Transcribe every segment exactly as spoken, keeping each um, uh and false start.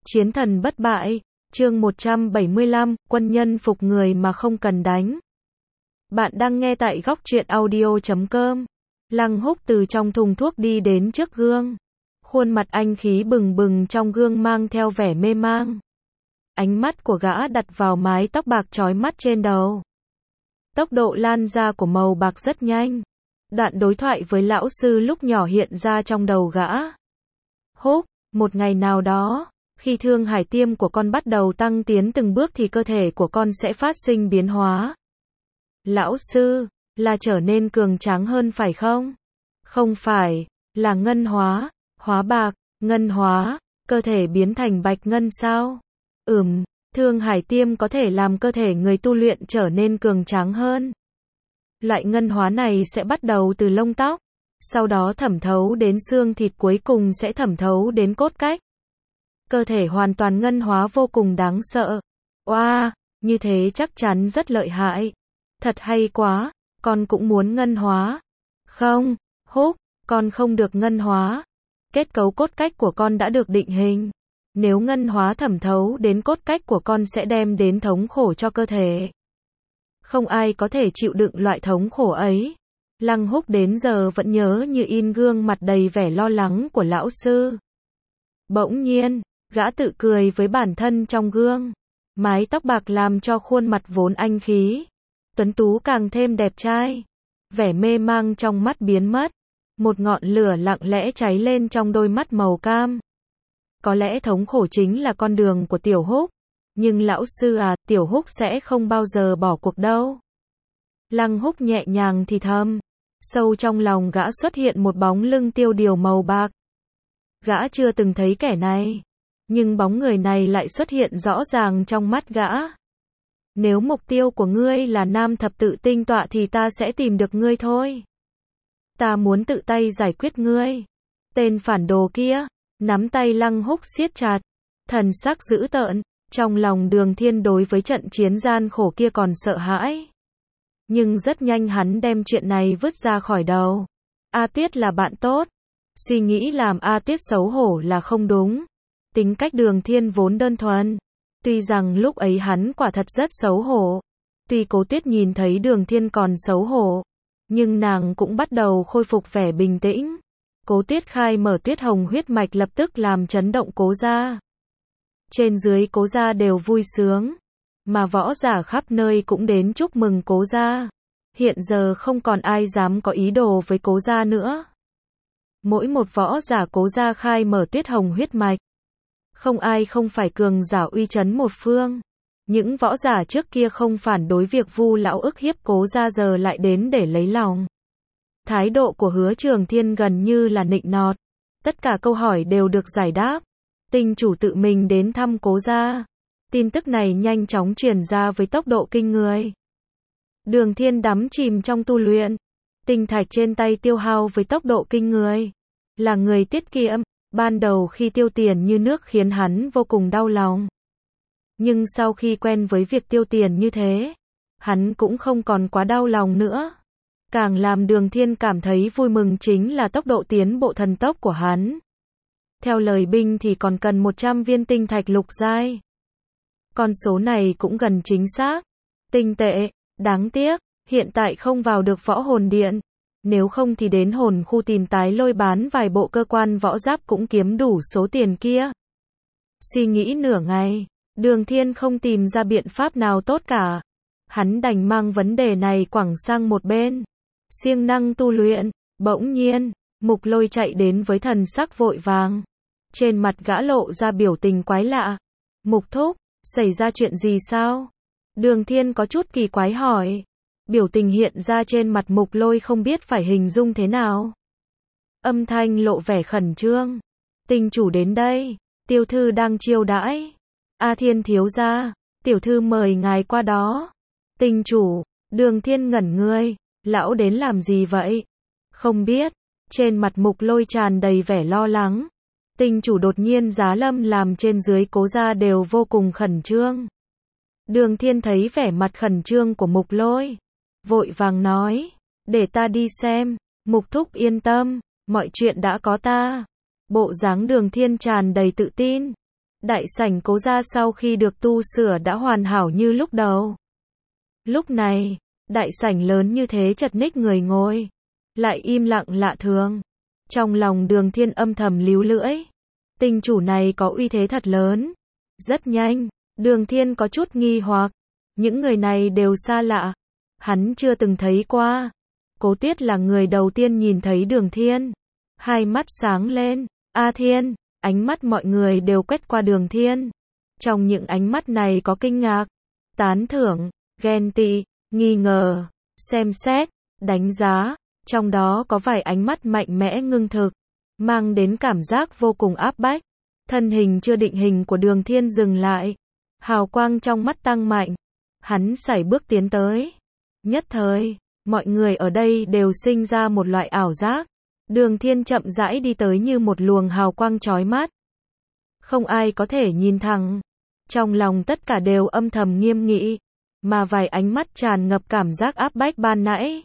Chiến thần bất bại, chương một trăm bảy mươi lăm, quân nhân phục người mà không cần đánh. Bạn đang nghe tại góc truyện audio chấm com. Lăng Húc từ trong thùng thuốc đi đến trước gương. Khuôn mặt anh khí bừng bừng trong gương mang theo vẻ mê mang. Ánh mắt của gã đặt vào mái tóc bạc chói mắt trên đầu. Tốc độ lan ra của màu bạc rất nhanh. Đoạn đối thoại với lão sư lúc nhỏ hiện ra trong đầu gã. Húc, một ngày nào đó, khi thương hải tiêm của con bắt đầu tăng tiến từng bước thì cơ thể của con sẽ phát sinh biến hóa. Lão sư, là trở nên cường tráng hơn phải không? Không phải, là ngân hóa, hóa bạc, ngân hóa, cơ thể biến thành bạch ngân sao? Ừm, thương hải tiêm có thể làm cơ thể người tu luyện trở nên cường tráng hơn. Loại ngân hóa này sẽ bắt đầu từ lông tóc, sau đó thẩm thấu đến xương thịt, cuối cùng sẽ thẩm thấu đến cốt cách. Cơ thể hoàn toàn ngân hóa vô cùng đáng sợ. Oa, wow, như thế chắc chắn rất lợi hại. Thật hay quá, con cũng muốn ngân hóa. Không, Húc, con không được ngân hóa. Kết cấu cốt cách của con đã được định hình. Nếu ngân hóa thẩm thấu đến cốt cách của con sẽ đem đến thống khổ cho cơ thể. Không ai có thể chịu đựng loại thống khổ ấy. Lăng Húc đến giờ vẫn nhớ như in gương mặt đầy vẻ lo lắng của lão sư. Bỗng nhiên, gã tự cười với bản thân trong gương. Mái tóc bạc làm cho khuôn mặt vốn anh khí, tuấn tú càng thêm đẹp trai. Vẻ mê mang trong mắt biến mất. Một ngọn lửa lặng lẽ cháy lên trong đôi mắt màu cam. Có lẽ thống khổ chính là con đường của Tiểu Húc. Nhưng lão sư à, Tiểu Húc sẽ không bao giờ bỏ cuộc đâu. Lăng Húc nhẹ nhàng thì thầm. Sâu trong lòng gã xuất hiện một bóng lưng tiêu điều màu bạc. Gã chưa từng thấy kẻ này. Nhưng bóng người này lại xuất hiện rõ ràng trong mắt gã. Nếu mục tiêu của ngươi là nam thập tự tinh tọa thì ta sẽ tìm được ngươi thôi. Ta muốn tự tay giải quyết ngươi. Tên phản đồ kia, nắm tay Lăng Húc siết chặt. Thần sắc dữ tợn, trong lòng Đường Thiên đối với trận chiến gian khổ kia còn sợ hãi. Nhưng rất nhanh hắn đem chuyện này vứt ra khỏi đầu. A Tuyết là bạn tốt. Suy nghĩ làm A Tuyết xấu hổ là không đúng. Tính cách Đường Thiên vốn đơn thuần. Tuy rằng lúc ấy hắn quả thật rất xấu hổ. Tuy Cố Tuyết nhìn thấy Đường Thiên còn xấu hổ, nhưng nàng cũng bắt đầu khôi phục vẻ bình tĩnh. Cố Tuyết khai mở Tuyết Hồng huyết mạch lập tức làm chấn động Cố gia. Trên dưới Cố gia đều vui sướng. Mà võ giả khắp nơi cũng đến chúc mừng Cố gia. Hiện giờ không còn ai dám có ý đồ với Cố gia nữa. Mỗi một võ giả Cố gia khai mở Tuyết Hồng huyết mạch, không ai không phải cường giả uy chấn một phương. Những võ giả trước kia không phản đối việc Vu lão ức hiếp Cố gia giờ lại đến để lấy lòng. Thái độ của Hứa Trường Thiên gần như là nịnh nọt. Tất cả câu hỏi đều được giải đáp. Tinh chủ tự mình đến thăm Cố gia. Tin tức này nhanh chóng truyền ra với tốc độ kinh người. Đường Thiên đắm chìm trong tu luyện. Tinh thạch trên tay tiêu hao với tốc độ kinh người. Là người tiết kiệm. Ban đầu khi tiêu tiền như nước khiến hắn vô cùng đau lòng. Nhưng sau khi quen với việc tiêu tiền như thế, hắn cũng không còn quá đau lòng nữa. Càng làm Đường Thiên cảm thấy vui mừng chính là tốc độ tiến bộ thần tốc của hắn. Theo lời binh thì còn cần một trăm viên tinh thạch lục giai. Con số này cũng gần chính xác. Tinh tệ, đáng tiếc, hiện tại không vào được võ hồn điện. Nếu không thì đến hồn khu tìm tái lôi bán vài bộ cơ quan võ giáp cũng kiếm đủ số tiền kia. Suy nghĩ nửa ngày, Đường Thiên không tìm ra biện pháp nào tốt cả. Hắn đành mang vấn đề này quẳng sang một bên. Siêng năng tu luyện. Bỗng nhiên, Mục Lôi chạy đến với thần sắc vội vàng. Trên mặt gã lộ ra biểu tình quái lạ. Mục thúc, xảy ra chuyện gì sao? Đường Thiên có chút kỳ quái hỏi. Biểu tình hiện ra trên mặt Mục Lôi không biết phải hình dung thế nào. Âm thanh lộ vẻ khẩn trương. Tinh chủ đến đây, tiểu thư đang chiêu đãi. A Thiên thiếu gia, tiểu thư mời ngài qua đó. Tinh chủ, Đường Thiên ngẩn người, lão đến làm gì vậy? Không biết. Trên mặt Mục Lôi tràn đầy vẻ lo lắng. Tinh chủ đột nhiên giá lâm làm trên dưới Cố gia đều vô cùng khẩn trương. Đường Thiên thấy vẻ mặt khẩn trương của Mục Lôi, vội vàng nói, để ta đi xem. Mục thúc yên tâm, mọi chuyện đã có ta. Bộ dáng Đường Thiên tràn đầy tự tin. Đại sảnh Cố gia sau khi được tu sửa đã hoàn hảo như lúc đầu. Lúc này, đại sảnh lớn như thế chật ních người ngồi, lại im lặng lạ thường. Trong lòng Đường Thiên âm thầm líu lưỡi. Tinh chủ này có uy thế thật lớn. Rất nhanh, Đường Thiên có chút nghi hoặc. Những người này đều xa lạ. Hắn chưa từng thấy qua. Cố Tuyết là người đầu tiên nhìn thấy Đường Thiên. Hai mắt sáng lên. A Thiên, ánh mắt mọi người đều quét qua Đường Thiên. Trong những ánh mắt này có kinh ngạc, tán thưởng, ghen tị, nghi ngờ, xem xét, đánh giá. Trong đó có vài ánh mắt mạnh mẽ ngưng thực, mang đến cảm giác vô cùng áp bách. Thân hình chưa định hình của Đường Thiên dừng lại. Hào quang trong mắt tăng mạnh. Hắn sải bước tiến tới. Nhất thời, mọi người ở đây đều sinh ra một loại ảo giác. Đường Thiên chậm rãi đi tới như một luồng hào quang chói mắt. Không ai có thể nhìn thẳng. Trong lòng tất cả đều âm thầm nghiêm nghị. Mà vài ánh mắt tràn ngập cảm giác áp bách ban nãy.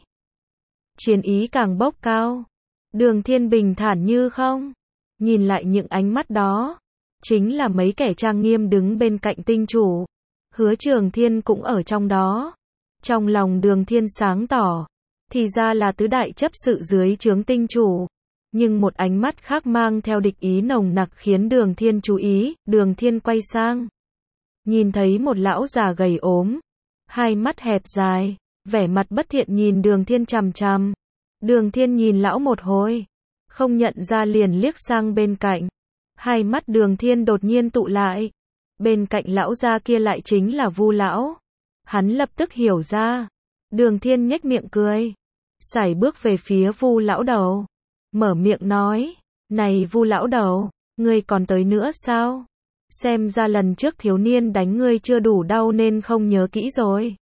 Chiến ý càng bốc cao. Đường Thiên bình thản như không. Nhìn lại những ánh mắt đó. Chính là mấy kẻ trang nghiêm đứng bên cạnh tinh chủ. Hứa Trường Thiên cũng ở trong đó. Trong lòng Đường Thiên sáng tỏ. Thì ra là tứ đại chấp sự dưới trướng tinh chủ. Nhưng một ánh mắt khác mang theo địch ý nồng nặc khiến Đường Thiên chú ý. Đường Thiên quay sang. Nhìn thấy một lão già gầy ốm. Hai mắt hẹp dài. Vẻ mặt bất thiện nhìn Đường Thiên chằm chằm. Đường Thiên nhìn lão một hồi. Không nhận ra liền liếc sang bên cạnh. Hai mắt Đường Thiên đột nhiên tụ lại. Bên cạnh lão già kia lại chính là Vu lão. Hắn lập tức hiểu ra. Đường Thiên nhếch miệng cười. Sải bước về phía Vu lão đầu. Mở miệng nói. Này Vu lão đầu, ngươi còn tới nữa sao? Xem ra lần trước thiếu niên đánh ngươi chưa đủ đau nên không nhớ kỹ rồi.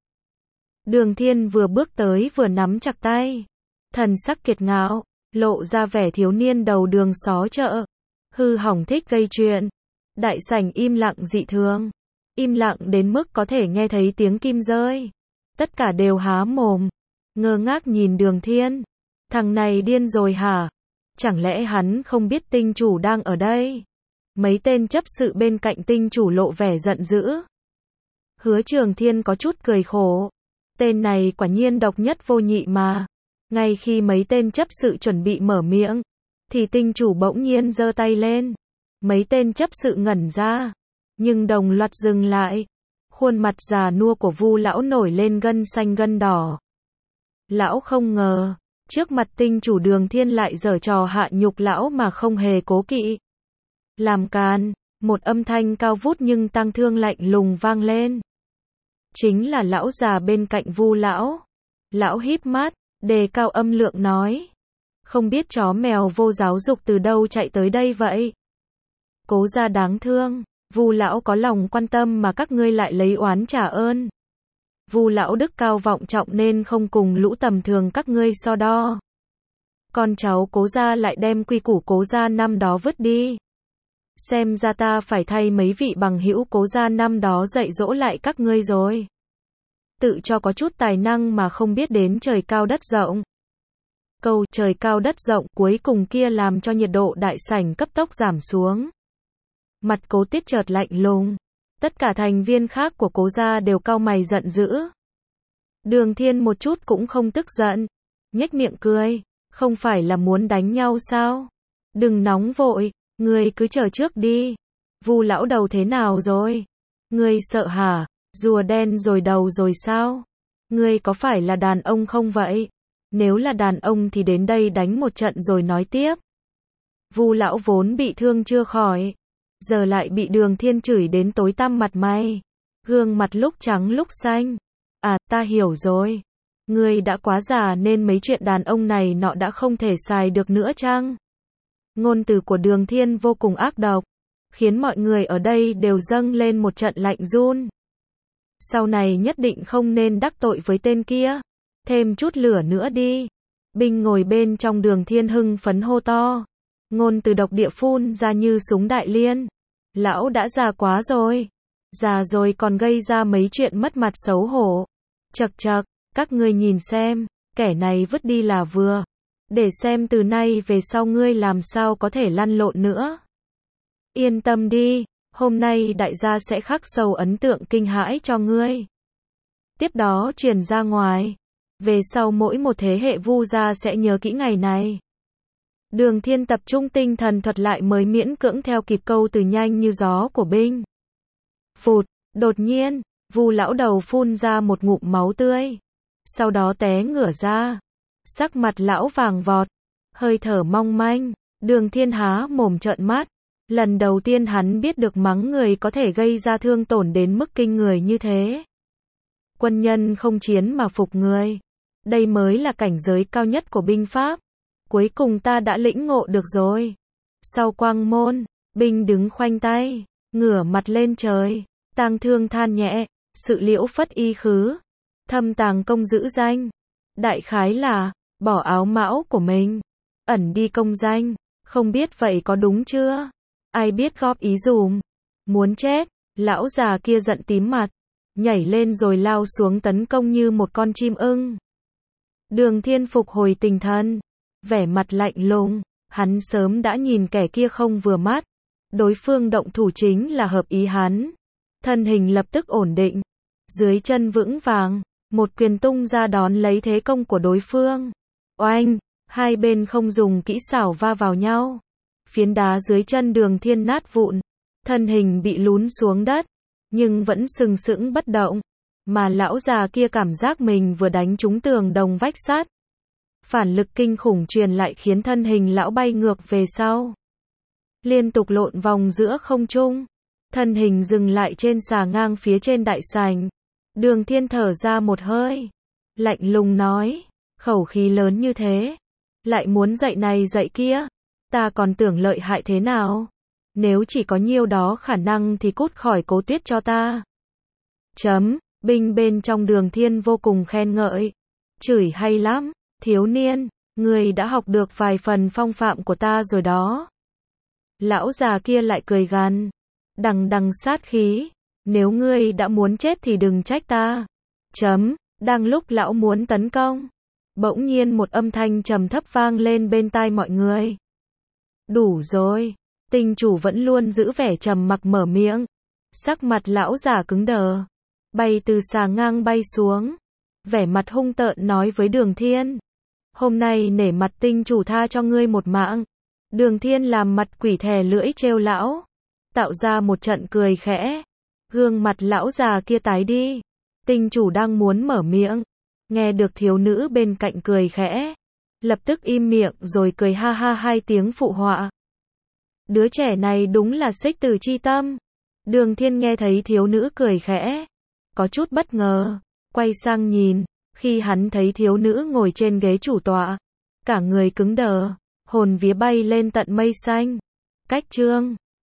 Đường Thiên vừa bước tới vừa nắm chặt tay. Thần sắc kiệt ngạo, lộ ra vẻ thiếu niên đầu đường xó chợ. Hư hỏng thích gây chuyện. Đại sảnh im lặng dị thường. Im lặng đến mức có thể nghe thấy tiếng kim rơi. Tất cả đều há mồm. Ngơ ngác nhìn Đường Thiên. Thằng này điên rồi hả? Chẳng lẽ hắn không biết tinh chủ đang ở đây? Mấy tên chấp sự bên cạnh tinh chủ lộ vẻ giận dữ. Hứa Trường Thiên có chút cười khổ. Tên này quả nhiên độc nhất vô nhị mà. Ngay khi mấy tên chấp sự chuẩn bị mở miệng, thì tinh chủ bỗng nhiên giơ tay lên. Mấy tên chấp sự ngẩn ra, nhưng đồng loạt dừng lại. Khuôn mặt già nua của Vu lão nổi lên gân xanh gân đỏ. Lão không ngờ, trước mặt tinh chủ Đường Thiên lại giở trò hạ nhục lão mà không hề cố kỵ. Làm càn, một âm thanh cao vút nhưng tang thương lạnh lùng vang lên. Chính là lão già bên cạnh Vu lão. Lão híp mắt, đề cao âm lượng nói. Không biết chó mèo vô giáo dục từ đâu chạy tới đây vậy? Cố gia đáng thương, Vu lão có lòng quan tâm mà các ngươi lại lấy oán trả ơn. Vu lão đức cao vọng trọng nên không cùng lũ tầm thường các ngươi so đo. Con cháu Cố gia lại đem quy củ Cố gia năm đó vứt đi. Xem ra ta phải thay mấy vị bằng hữu Cố gia năm đó dạy dỗ lại các ngươi rồi. Tự cho có chút tài năng mà không biết đến trời cao đất rộng. Câu trời cao đất rộng cuối cùng kia làm cho nhiệt độ đại sảnh cấp tốc giảm xuống. Mặt Cố Tuyết chợt lạnh lùng. Tất cả thành viên khác của Cố gia đều cau mày giận dữ. Đường Thiên một chút cũng không tức giận. Nhếch miệng cười. Không phải là muốn đánh nhau sao? Đừng nóng vội. Ngươi cứ chờ trước đi. Vu lão đầu thế nào rồi? Ngươi sợ hả? Rùa đen rồi đầu rồi sao? Ngươi có phải là đàn ông không vậy? Nếu là đàn ông thì đến đây đánh một trận rồi nói tiếp. Vu lão vốn bị thương chưa khỏi, giờ lại bị Đường Thiên chửi đến tối tăm mặt mày. Gương mặt lúc trắng lúc xanh. À, ta hiểu rồi. Ngươi đã quá già nên mấy chuyện đàn ông này nọ đã không thể xài được nữa chăng? Ngôn từ của Đường Thiên vô cùng ác độc, khiến mọi người ở đây đều dâng lên một trận lạnh run. Sau này nhất định không nên đắc tội với tên kia. Thêm chút lửa nữa đi. Binh ngồi bên trong Đường Thiên hưng phấn hô to. Ngôn từ độc địa phun ra như súng đại liên. Lão đã già quá rồi. Già rồi còn gây ra mấy chuyện mất mặt xấu hổ. Chậc chậc, các ngươi nhìn xem, kẻ này vứt đi là vừa. Để xem từ nay về sau ngươi làm sao có thể lăn lộn nữa. Yên tâm đi, Hôm nay đại gia sẽ khắc sâu ấn tượng kinh hãi cho ngươi. Tiếp đó truyền ra ngoài. Về sau mỗi một thế hệ Vu gia sẽ nhớ kỹ ngày này. Đường Thiên tập trung tinh thần thuật lại mới miễn cưỡng theo kịp câu từ nhanh như gió của binh. Phụt, đột nhiên, Vu lão đầu phun ra một ngụm máu tươi. Sau đó té ngửa ra. Sắc mặt lão vàng vọt, hơi thở mong manh. Đường Thiên há mồm trợn mắt. Lần đầu tiên hắn biết được mắng người có thể gây ra thương tổn đến mức kinh người như thế. Quân nhân không chiến mà phục người. Đây mới là cảnh giới cao nhất của binh pháp. Cuối cùng ta đã lĩnh ngộ được rồi. Sau quang môn, binh đứng khoanh tay, ngửa mặt lên trời, tang thương than nhẹ, sự liễu phất y khứ, thâm tàng công giữ danh. Đại khái là, bỏ áo mão của mình, ẩn đi công danh, không biết vậy có đúng chưa? Ai biết góp ý dùm. Muốn chết, lão già kia giận tím mặt, nhảy lên rồi lao xuống tấn công như một con chim ưng. Đường Thiên phục hồi tinh thần, vẻ mặt lạnh lùng, hắn sớm đã nhìn kẻ kia không vừa mắt. Đối phương động thủ chính là hợp ý hắn. Thân hình lập tức ổn định, dưới chân vững vàng, một quyền tung ra đón lấy thế công của đối phương. Oanh, hai bên không dùng kỹ xảo va vào nhau. Phiến đá dưới chân Đường Thiên nát vụn, thân hình bị lún xuống đất, nhưng vẫn sừng sững bất động. Mà lão già kia cảm giác mình vừa đánh trúng tường đồng vách sắt. Phản lực kinh khủng truyền lại khiến thân hình lão bay ngược về sau. Liên tục lộn vòng giữa không trung. Thân hình dừng lại trên xà ngang phía trên đại sảnh. Đường Thiên thở ra một hơi. Lạnh lùng nói, khẩu khí lớn như thế. Lại muốn dạy này dạy kia. Ta còn tưởng lợi hại thế nào. Nếu chỉ có nhiêu đó khả năng thì cút khỏi Cố Tuyết cho ta. Chấm, binh bên trong Đường Thiên vô cùng khen ngợi. Chửi hay lắm, thiếu niên, ngươi đã học được vài phần phong phạm của ta rồi đó. Lão già kia lại cười gằn, đằng đằng sát khí, nếu ngươi đã muốn chết thì đừng trách ta. Chấm, đang lúc lão muốn tấn công, bỗng nhiên một âm thanh trầm thấp vang lên bên tai mọi người. Đủ rồi, tinh chủ vẫn luôn giữ vẻ trầm mặc mở miệng. Sắc mặt lão già cứng đờ, bay từ xà ngang bay xuống, vẻ mặt hung tợn nói với Đường Thiên. Hôm nay nể mặt tinh chủ tha cho ngươi một mạng. Đường Thiên làm mặt quỷ thè lưỡi trêu lão, tạo ra một trận cười khẽ. Gương mặt lão già kia tái đi. Tinh chủ đang muốn mở miệng, nghe được thiếu nữ bên cạnh cười khẽ, lập tức im miệng rồi cười ha ha hai tiếng phụ họa. Đứa trẻ này đúng là xích từ chi tâm. Đường Thiên nghe thấy thiếu nữ cười khẽ, có chút bất ngờ, quay sang nhìn, khi hắn thấy thiếu nữ ngồi trên ghế chủ tọa, cả người cứng đờ, hồn vía bay lên tận mây xanh. Cách chương